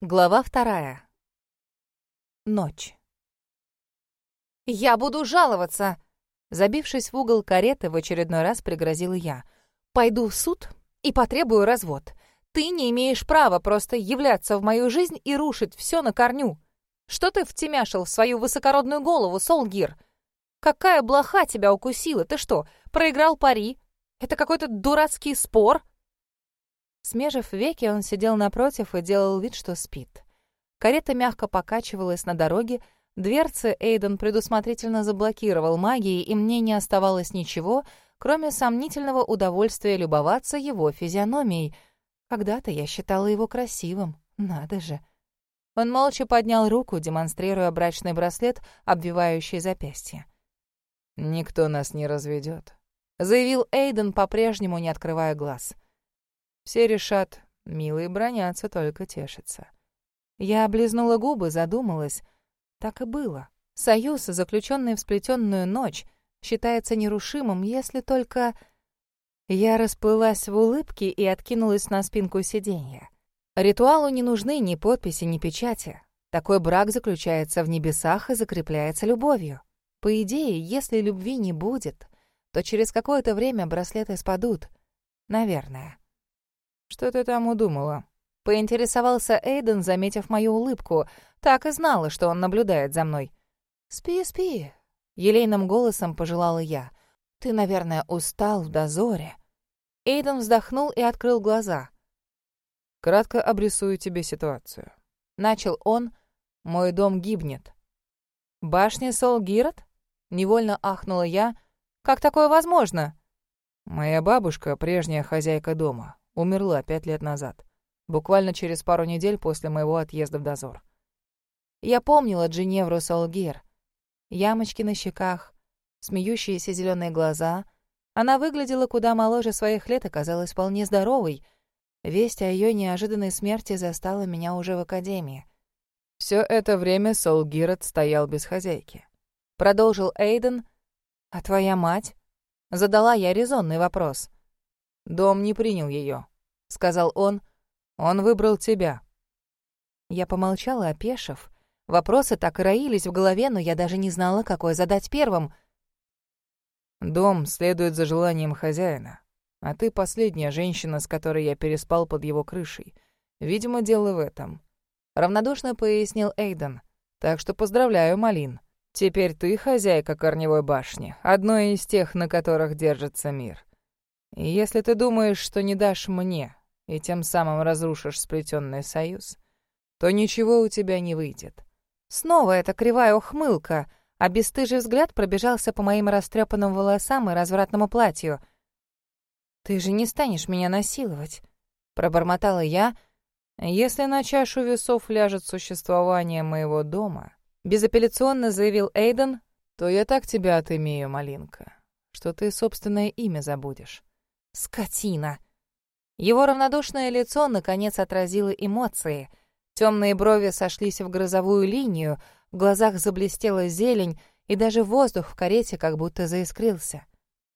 Глава 2. Ночь. «Я буду жаловаться!» Забившись в угол кареты, в очередной раз пригрозила я. «Пойду в суд и потребую развод. Ты не имеешь права просто являться в мою жизнь и рушить все на корню. Что ты втемяшил в свою высокородную голову, Солгир? Какая блоха тебя укусила? Ты что, проиграл пари? Это какой-то дурацкий спор?» Смежив веки, он сидел напротив и делал вид, что спит. Карета мягко покачивалась на дороге, дверцы Эйден предусмотрительно заблокировал магией, и мне не оставалось ничего, кроме сомнительного удовольствия любоваться его физиономией. Когда-то я считала его красивым, надо же. Он молча поднял руку, демонстрируя брачный браслет, обвивающий запястье. «Никто нас не разведет», — заявил Эйден, по-прежнему не открывая глаз. «Все решат, милые бранятся, только тешатся». Я облизнула губы, задумалась. Так и было. Союз, заключенный в сплетенную ночь, считается нерушимым, если только... Я расплылась в улыбке и откинулась на спинку сиденья. Ритуалу не нужны ни подписи, ни печати. Такой брак заключается в небесах и закрепляется любовью. По идее, если любви не будет, то через какое-то время браслеты спадут. Наверное. «Что ты там удумала?» — поинтересовался Эйден, заметив мою улыбку. Так и знала, что он наблюдает за мной. «Спи, спи», — елейным голосом пожелала я. «Ты, наверное, устал в дозоре». Эйден вздохнул и открыл глаза. «Кратко обрисую тебе ситуацию». Начал он. «Мой дом гибнет». «Башня Солгирот?» — невольно ахнула я. «Как такое возможно?» «Моя бабушка, прежняя хозяйка дома, умерла 5 лет назад, буквально через пару недель после моего отъезда в дозор». Я помнила Джиневру Солгир. Ямочки на щеках, смеющиеся зеленые глаза. Она выглядела куда моложе своих лет и казалась вполне здоровой. Весть о ее неожиданной смерти застала меня уже в академии. «Все это время Солгирот стоял без хозяйки», — продолжил Эйден. «А твоя мать?» — задала я резонный вопрос. «Дом не принял ее», — сказал он. «Он выбрал тебя». Я помолчала, опешив. Вопросы так и роились в голове, но я даже не знала, какой задать первым. «Дом следует за желанием хозяина, а ты последняя женщина, с которой я переспал под его крышей. Видимо, дело в этом», — равнодушно пояснил Эйден. «Так что поздравляю, Малин. Теперь ты хозяйка Корневой башни, одной из тех, на которых держится мир. И если ты думаешь, что не дашь мне и тем самым разрушишь сплетенный союз, то ничего у тебя не выйдет». Снова эта кривая ухмылка, а бесстыжий взгляд пробежался по моим растрепанным волосам и развратному платью. «Ты же не станешь меня насиловать», — пробормотала я. «Если на чашу весов ляжет существование моего дома», — безапелляционно заявил Эйден, «то я так тебя отымею, Малинка, что ты собственное имя забудешь». «Скотина!» Его равнодушное лицо наконец отразило эмоции. Темные брови сошлись в грозовую линию, в глазах заблестела зелень, и даже воздух в карете как будто заискрился.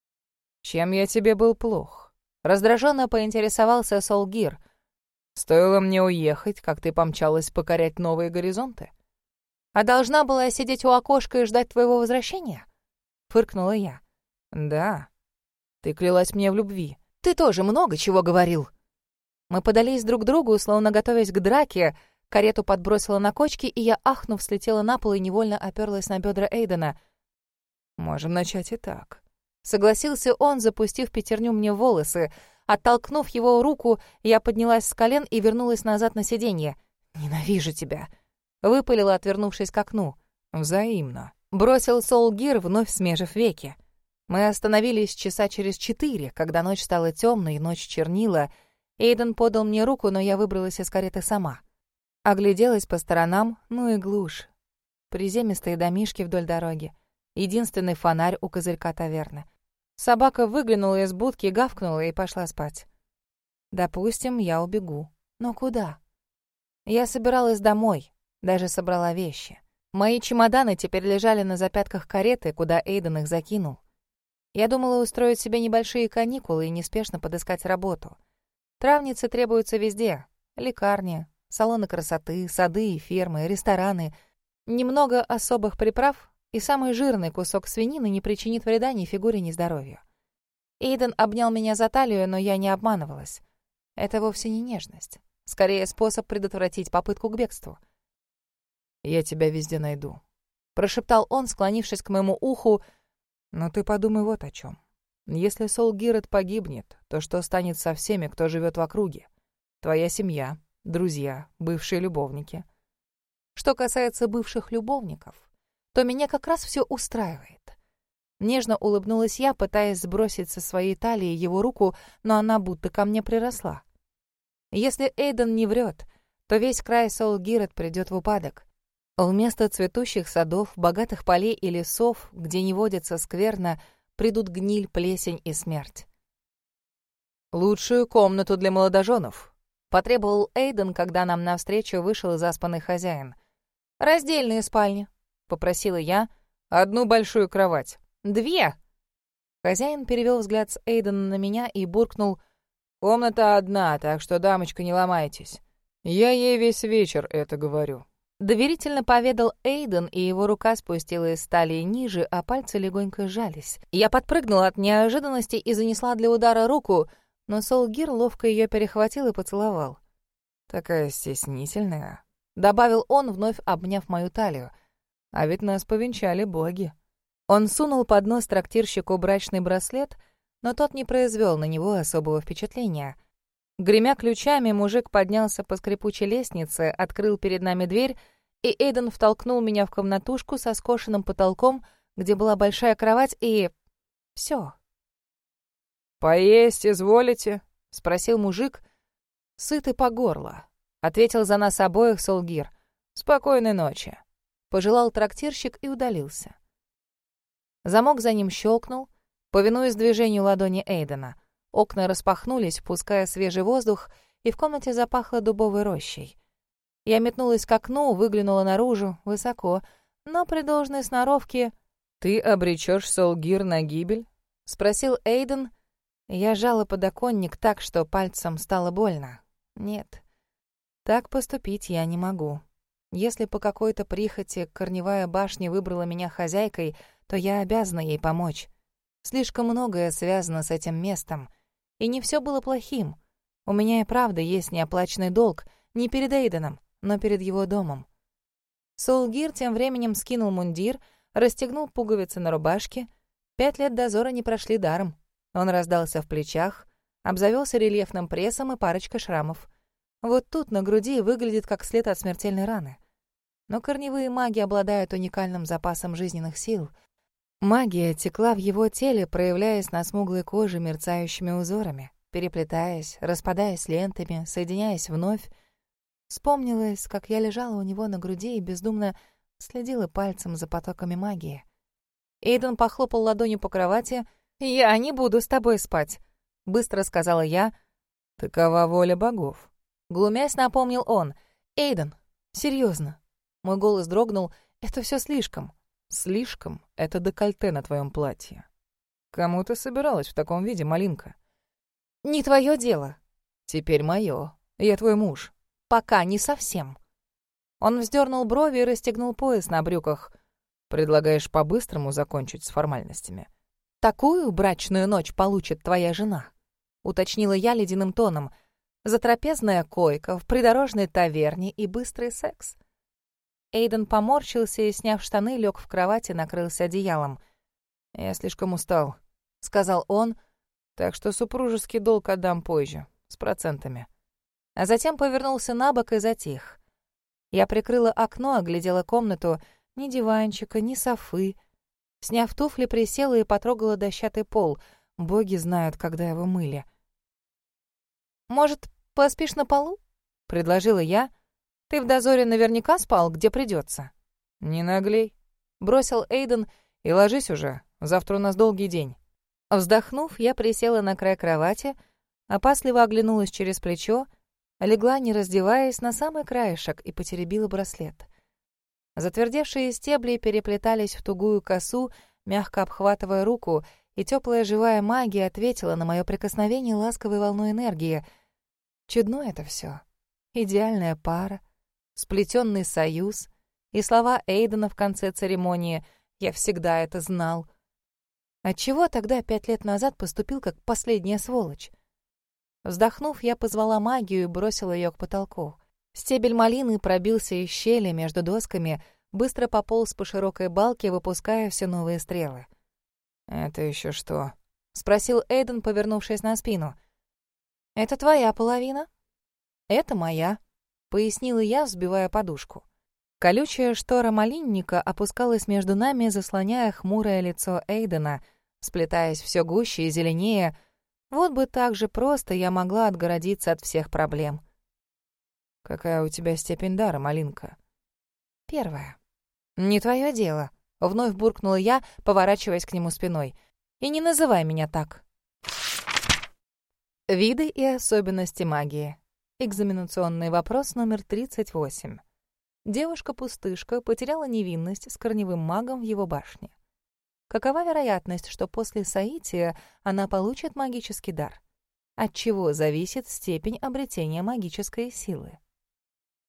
«Чем я тебе был плох?» — раздраженно поинтересовался Солгир. «Стоило мне уехать, как ты помчалась покорять новые горизонты?» «А должна была я сидеть у окошка и ждать твоего возвращения?» — фыркнула я. «Да. Ты клялась мне в любви». «Ты тоже много чего говорил». Мы подались друг к другу, словно готовясь к драке. Карету подбросила на кочки, и я, ахнув, слетела на пол и невольно оперлась на бедра Эйдена. «Можем начать и так», — согласился он, запустив пятерню мне в волосы. Оттолкнув его руку, я поднялась с колен и вернулась назад на сиденье. «Ненавижу тебя», — выпалила, отвернувшись к окну. «Взаимно», — бросил Солгир, вновь смежив веки. Мы остановились часа через 4, когда ночь стала темной, ночь чернила. Эйден подал мне руку, но я выбралась из кареты сама. Огляделась по сторонам, ну и глушь. Приземистые домишки вдоль дороги. Единственный фонарь у козырька таверны. Собака выглянула из будки, гавкнула и пошла спать. Допустим, я убегу. Но куда? Я собиралась домой, даже собрала вещи. Мои чемоданы теперь лежали на запятках кареты, куда Эйден их закинул. Я думала устроить себе небольшие каникулы и неспешно подыскать работу. Травницы требуются везде. Лекарни, Салоны красоты, сады и фермы, рестораны. Немного особых приправ, и самый жирный кусок свинины не причинит вреда ни фигуре, ни здоровью. Эйден обнял меня за талию, но я не обманывалась. Это вовсе не нежность. Скорее, способ предотвратить попытку к бегству. «Я тебя везде найду», — прошептал он, склонившись к моему уху. «Но ты подумай вот о чем. Если Сол Гирет погибнет, то что станет со всеми, кто живет в округе? Твоя семья, друзья, бывшие любовники». Что касается бывших любовников, то меня как раз все устраивает. Нежно улыбнулась я, пытаясь сбросить со своей талии его руку, но она будто ко мне приросла. Если Эйден не врет, то весь край Сол Гирет придет в упадок. Вместо цветущих садов, богатых полей и лесов, где не водится скверно, придут гниль, плесень и смерть. «Лучшую комнату для молодоженов», — потребовал Эйден, когда нам навстречу вышел заспанный хозяин. «Раздельные спальни», — попросила я. «Одну большую кровать». «2». Хозяин перевел взгляд с Эйдена на меня и буркнул: «Комната одна, так что, дамочка, не ломайтесь. Я ей весь вечер это говорю». Доверительно поведал Эйден, и его рука спустилась с талии ниже, а пальцы легонько сжались. Я подпрыгнула от неожиданности и занесла для удара руку, но Сол Гир ловко ее перехватил и поцеловал. «Такая стеснительная», — добавил он, вновь обняв мою талию. «А ведь нас повенчали боги». Он сунул под нос трактирщику брачный браслет, но тот не произвел на него особого впечатления. Гремя ключами, мужик поднялся по скрипучей лестнице, открыл перед нами дверь, и Эйден втолкнул меня в комнатушку со скошенным потолком, где была большая кровать, и... всё. «Поесть изволите?» — спросил мужик. «Сыты по горло», — ответил за нас обоих Сол Гир. «Спокойной ночи», — пожелал трактирщик и удалился. Замок за ним щелкнул, повинуясь движению ладони Эйдена. Окна распахнулись, впуская свежий воздух, и в комнате запахло дубовой рощей. Я метнулась к окну, выглянула наружу, высоко, но при должной сноровке... «Ты обречешь Сол Гир на гибель?» — спросил Эйден. Я сжала подоконник так, что пальцем стало больно. Нет, так поступить я не могу. Если по какой-то прихоти Корневая башня выбрала меня хозяйкой, то я обязана ей помочь. Слишком многое связано с этим местом. И не все было плохим. У меня и правда есть неоплаченный долг, не перед Эйденом, но перед его домом. Сол Гир тем временем скинул мундир, расстегнул пуговицы на рубашке. 5 лет дозора не прошли даром. Он раздался в плечах, обзавелся рельефным прессом и парочкой шрамов. Вот тут на груди выглядит как след от смертельной раны. Но корневые маги обладают уникальным запасом жизненных сил. Магия текла в его теле, проявляясь на смуглой коже мерцающими узорами, переплетаясь, распадаясь лентами, соединяясь вновь. Вспомнилось, как я лежала у него на груди и бездумно следила пальцем за потоками магии. Эйден похлопал ладонью по кровати. «Я не буду с тобой спать», — быстро сказала я. «Такова воля богов», — глумясь напомнил он. «Эйден, серьезно». Мой голос дрогнул. «Это все слишком». «Слишком — это декольте на твоем платье. Кому ты собиралась в таком виде, малинка?» «Не твое дело». «Теперь мое. Я твой муж». «Пока не совсем». Он вздернул брови и расстегнул пояс на брюках. «Предлагаешь по-быстрому закончить с формальностями?» «Такую брачную ночь получит твоя жена», — уточнила я ледяным тоном. «Затрапезная койка в придорожной таверне и быстрый секс». Эйден поморщился и, сняв штаны, лег в кровати и накрылся одеялом. «Я слишком устал», — сказал он. «Так что супружеский долг отдам позже, с процентами». А затем повернулся на бок и затих. Я прикрыла окно, оглядела комнату. Ни диванчика, ни софы. Сняв туфли, присела и потрогала дощатый пол. Боги знают, когда его мыли. «Может, поспишь на полу?» — предложила я. «Ты в дозоре наверняка спал, где придется». «Не наглей», — бросил Эйден. «И ложись уже, завтра у нас долгий день». Вздохнув, я присела на край кровати, опасливо оглянулась через плечо, легла, не раздеваясь, на самый краешек и потеребила браслет. Затвердевшие стебли переплетались в тугую косу, мягко обхватывая руку, и теплая живая магия ответила на мое прикосновение ласковой волной энергии. Чудно это все. идеальная пара, сплетенный союз и слова Эйдена в конце церемонии «Я всегда это знал». Отчего тогда 5 лет назад поступил как последняя сволочь? Вздохнув, я позвала магию и бросила ее к потолку. Стебель малины пробился из щели между досками, быстро пополз по широкой балке, выпуская все новые стрелы. «Это еще что?» — спросил Эйден, повернувшись на спину. «Это твоя половина?» «Это моя», — пояснила я, взбивая подушку. Колючая штора малинника опускалась между нами, заслоняя хмурое лицо Эйдена, сплетаясь все гуще и зеленее. Вот бы так же просто я могла отгородиться от всех проблем. «Какая у тебя степень дара, малинка?» 1. «Не твое дело», — вновь буркнула я, поворачиваясь к нему спиной. «И не называй меня так». Виды и особенности магии. Экзаменационный вопрос номер 38. Девушка-пустышка потеряла невинность с корневым магом в его башне. Какова вероятность, что после соития она получит магический дар? От чего зависит степень обретения магической силы?